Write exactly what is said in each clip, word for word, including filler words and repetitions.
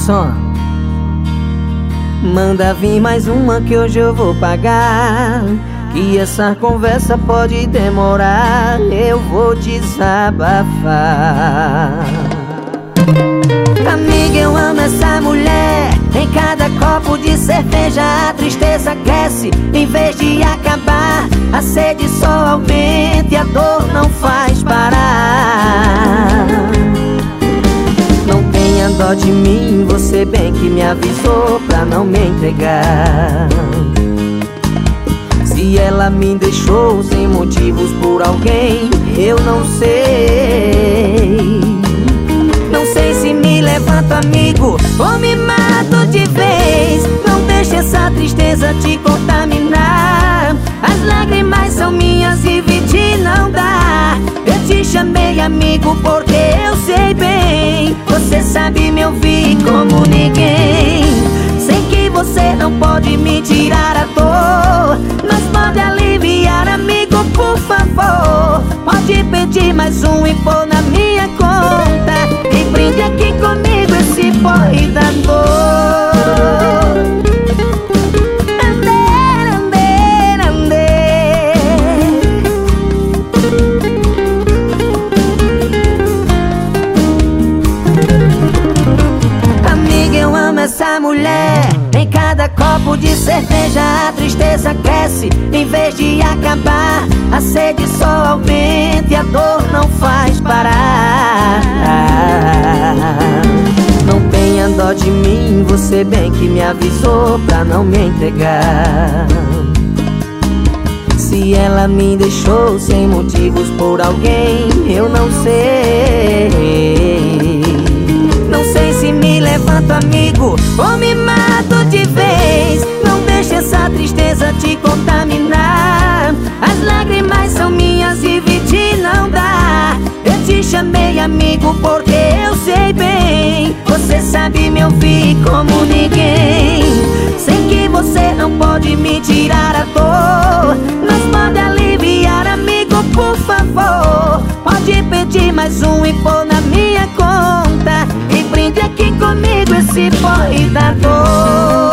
som. Manda vir mais uma que hoje eu vou pagar, que essa conversa pode demorar, eu vou desabafar. Amiga, eu amo essa mulher. Em cada copo de cerveja a tristeza cresce, em vez de acabar, a sede só aumenta e a dor não faz parar. Não tenha dó de mim, você bem que me avisou pra não me entregar. Se ela me deixou sem motivos por alguém, eu não sei. Não sei se me levanto, amigo, ou me mato de vez. Não deixe essa tristeza te contaminar. As lágrimas são minhas e dividir não dá. Eu te chamei amigo porque eu sei bem, você sabe me ouvir como ninguém. Sei que você não pode me tirar a dor, mas pode aliviar, amigo, por favor. Pode pedir mais um e pôr na minha conta, e brinde aqui comigo esse porre da dor. Ander, ander, ander. Amiga, eu amo essa mulher. Em cada copo de cerveja a tristeza cresce, em vez de acabar, a sede só aumenta e a dor não faz parar. Não tenha dó de mim, você bem que me avisou pra não me entregar. Se ela me deixou sem motivos por alguém, eu não sei. Não sei se me levanto, amigo, ou me mato de vez. Não deixe essa tristeza te contaminar. As lágrimas são minhas e dividir não dá. Eu te chamei amigo porque eu sei bem, você sabe me ouvir como ninguém. Sei que você não pode me tirar a dor, mas pode aliviar, amigo, por favor. Pode pedir mais um e pôr na minha conta, e brinde aqui comigo esse porre da dor.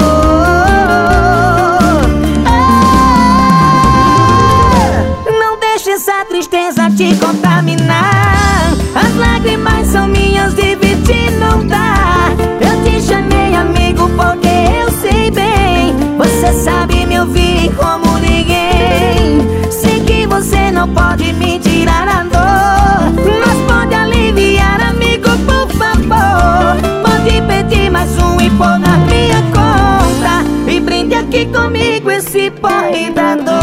Ah, não deixe essa tristeza te contaminar. As lágrimas são minhas, dividir não dá. Eu te chamei amigo porque eu sei bem, você sabe me ouvir como ninguém. Sei que você não pode me tirar a dor, mas pode aliviar, amigo, por favor. Pode pedir mais um e pôr na minha conta, e brinde aqui comigo esse porre da dor.